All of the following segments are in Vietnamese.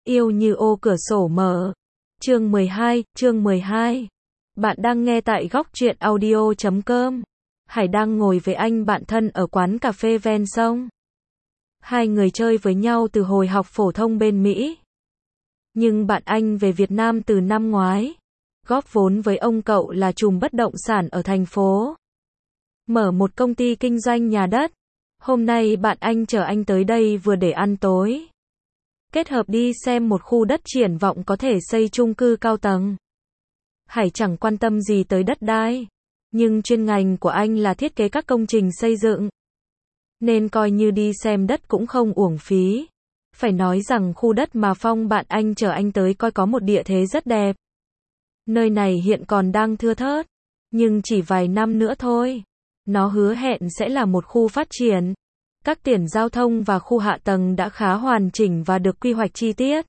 Yêu như ô cửa sổ mở. Chương 12. Bạn đang nghe tại góc truyện audio.com. Hải đang ngồi với anh bạn thân ở quán cà phê ven sông. Hai người chơi với nhau từ hồi học phổ thông bên Mỹ. Nhưng bạn anh về Việt Nam từ năm ngoái. Góp vốn với ông cậu là trùm bất động sản ở thành phố. Mở một công ty kinh doanh nhà đất. Hôm nay bạn anh chở anh tới đây vừa để ăn tối. Kết hợp đi xem một khu đất triển vọng có thể xây chung cư cao tầng. Hải chẳng quan tâm gì tới đất đai. Nhưng chuyên ngành của anh là thiết kế các công trình xây dựng. Nên coi như đi xem đất cũng không uổng phí. Phải nói rằng khu đất mà Phong bạn anh chở anh tới coi có một địa thế rất đẹp. Nơi này hiện còn đang thưa thớt. Nhưng chỉ vài năm nữa thôi. Nó hứa hẹn sẽ là một khu phát triển. Các tiền giao thông và khu hạ tầng đã khá hoàn chỉnh và được quy hoạch chi tiết.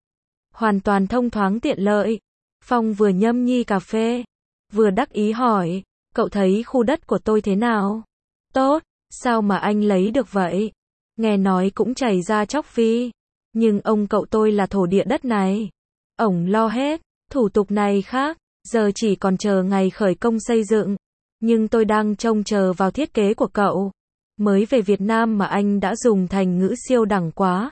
Hoàn toàn thông thoáng tiện lợi. Phong vừa nhâm nhi cà phê, vừa đắc ý hỏi, cậu thấy khu đất của tôi thế nào? Tốt, sao mà anh lấy được vậy? Nghe nói cũng chảy ra chóc phi. Nhưng ông cậu tôi là thổ địa đất này. Ổng lo hết, thủ tục này khác, giờ chỉ còn chờ ngày khởi công xây dựng. Nhưng tôi đang trông chờ vào thiết kế của cậu. Mới về Việt Nam mà anh đã dùng thành ngữ siêu đẳng quá.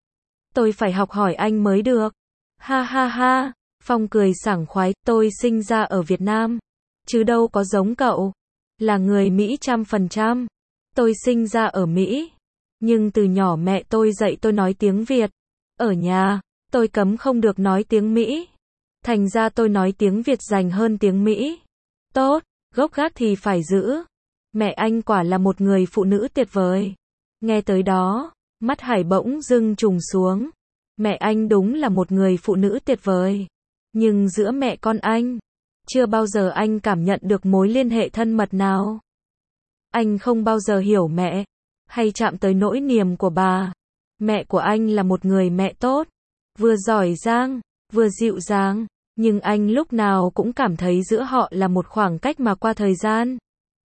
Tôi phải học hỏi anh mới được. Ha ha ha, Phong cười sảng khoái, tôi sinh ra ở Việt Nam. Chứ đâu có giống cậu. Là người Mỹ 100%. Tôi sinh ra ở Mỹ. Nhưng từ nhỏ mẹ tôi dạy tôi nói tiếng Việt. Ở nhà, tôi cấm không được nói tiếng Mỹ. Thành ra tôi nói tiếng Việt rành hơn tiếng Mỹ. Tốt, gốc gác thì phải giữ. Mẹ anh quả là một người phụ nữ tuyệt vời. Nghe tới đó, mắt Hải bỗng dưng trùng xuống. Mẹ anh đúng là một người phụ nữ tuyệt vời. Nhưng giữa mẹ con anh, chưa bao giờ anh cảm nhận được mối liên hệ thân mật nào. Anh không bao giờ hiểu mẹ, hay chạm tới nỗi niềm của bà. Mẹ của anh là một người mẹ tốt, vừa giỏi giang, vừa dịu dàng. Nhưng anh lúc nào cũng cảm thấy giữa họ là một khoảng cách mà qua thời gian.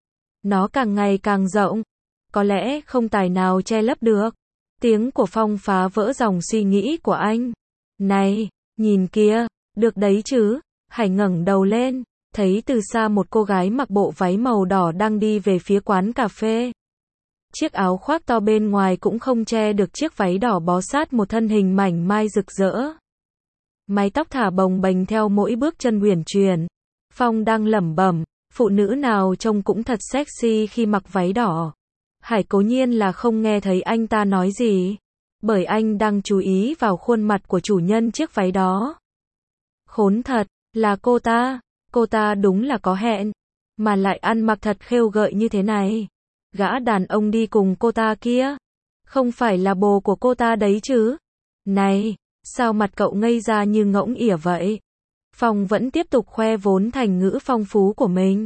Nó càng ngày càng rộng. Có lẽ không tài nào che lấp được. Tiếng của Phong phá vỡ dòng suy nghĩ của anh. Này, nhìn kia, được đấy chứ. Hải ngẩng đầu lên, thấy từ xa một cô gái mặc bộ váy màu đỏ đang đi về phía quán cà phê. Chiếc áo khoác to bên ngoài cũng không che được chiếc váy đỏ bó sát một thân hình mảnh mai rực rỡ. Mái tóc thả bồng bềnh theo mỗi bước chân uyển chuyển. Phong đang lẩm bẩm, phụ nữ nào trông cũng thật sexy khi mặc váy đỏ. Hải cố nhiên là không nghe thấy anh ta nói gì, bởi anh đang chú ý vào khuôn mặt của chủ nhân chiếc váy đó. Khốn thật, là cô ta đúng là có hẹn, mà lại ăn mặc thật khêu gợi như thế này. Gã đàn ông đi cùng cô ta kia, không phải là bồ của cô ta đấy chứ? Này, sao mặt cậu ngây ra như ngỗng ỉa vậy? Phong vẫn tiếp tục khoe vốn thành ngữ phong phú của mình.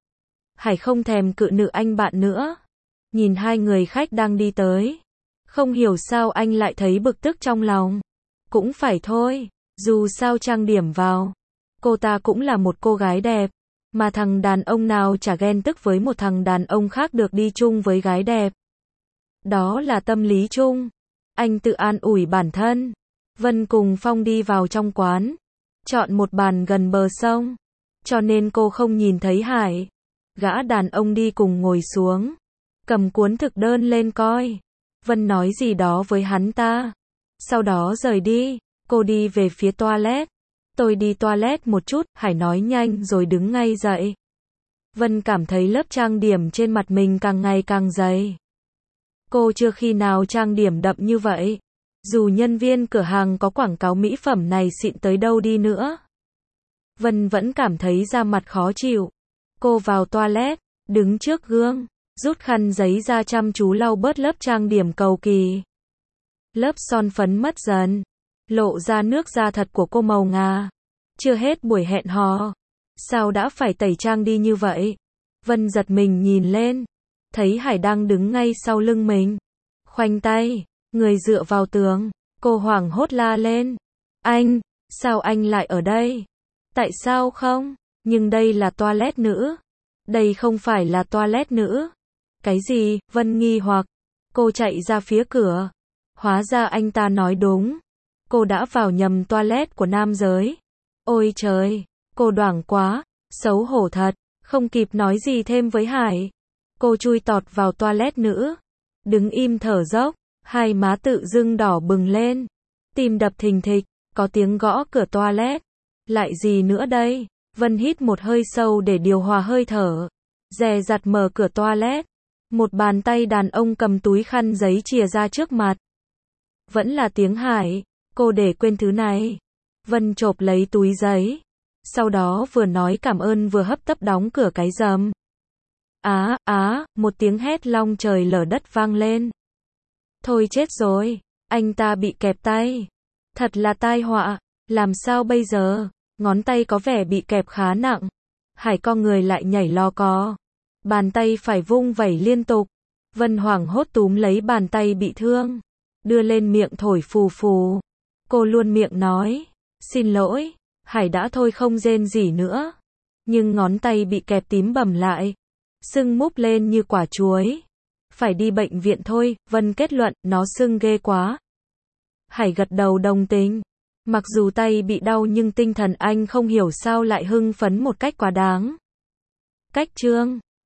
Hải không thèm cự nữ anh bạn nữa. Nhìn hai người khách đang đi tới. Không hiểu sao anh lại thấy bực tức trong lòng. Cũng phải thôi, dù sao trang điểm vào. Cô ta cũng là một cô gái đẹp. Mà thằng đàn ông nào chả ghen tức với một thằng đàn ông khác được đi chung với gái đẹp. Đó là tâm lý chung. Anh tự an ủi bản thân. Vân cùng Phong đi vào trong quán. Chọn một bàn gần bờ sông. Cho nên cô không nhìn thấy Hải. Gã đàn ông đi cùng ngồi xuống. Cầm cuốn thực đơn lên coi. Vân nói gì đó với hắn ta. Sau đó rời đi. Cô đi về phía toilet. Tôi đi toilet một chút, Hải nói nhanh rồi đứng ngay dậy. Vân cảm thấy lớp trang điểm trên mặt mình càng ngày càng dày. Cô chưa khi nào trang điểm đậm như vậy. Dù nhân viên cửa hàng có quảng cáo mỹ phẩm này xịn tới đâu đi nữa. Vân vẫn cảm thấy da mặt khó chịu. Cô vào toilet, đứng trước gương, rút khăn giấy ra chăm chú lau bớt lớp trang điểm cầu kỳ. Lớp son phấn mất dần, lộ ra nước da thật của cô màu ngà. Chưa hết buổi hẹn hò, sao đã phải tẩy trang đi như vậy? Vân giật mình nhìn lên, thấy Hải đang đứng ngay sau lưng mình. Khoanh tay, người dựa vào tường, cô hoảng hốt la lên. Anh, sao anh lại ở đây? Tại sao không? Nhưng đây là toilet nữ. Đây không phải là toilet nữ. Cái gì? Vân nghi hoặc. Cô chạy ra phía cửa. Hóa ra anh ta nói đúng. cô đã vào nhầm toilet của nam giới. Ôi trời, cô đoảng quá, xấu hổ thật, không kịp nói gì thêm với Hải. Cô chui tọt vào toilet nữ, đứng im thở dốc, hai má tự dưng đỏ bừng lên, tim đập thình thịch, có tiếng gõ cửa toilet. Lại gì nữa đây? Vân hít một hơi sâu để điều hòa hơi thở, dè dặt mở cửa toilet. Một bàn tay đàn ông cầm túi khăn giấy chìa ra trước mặt. Vẫn là tiếng Hải, cô để quên thứ này. Vân chộp lấy túi giấy, sau đó vừa nói cảm ơn vừa hấp tấp đóng cửa cái rầm. Một tiếng hét long trời lở đất vang lên. Thôi chết rồi, anh ta bị kẹp tay. Thật là tai họa, làm sao bây giờ? Ngón tay có vẻ bị kẹp khá nặng. Hải co người lại nhảy lò cò. Bàn tay phải vung vẩy liên tục. Vân hoảng hốt túm lấy bàn tay bị thương, đưa lên miệng thổi phù phù. Cô luôn miệng nói, xin lỗi. Hải đã thôi không rên rỉ nữa. Nhưng ngón tay bị kẹp tím bầm lại, sưng múp lên như quả chuối. Phải đi bệnh viện thôi, Vân kết luận, nó sưng ghê quá. Hải gật đầu đồng tình. Mặc dù tay bị đau nhưng tinh thần anh không hiểu sao lại hưng phấn một cách quá đáng. Cách chương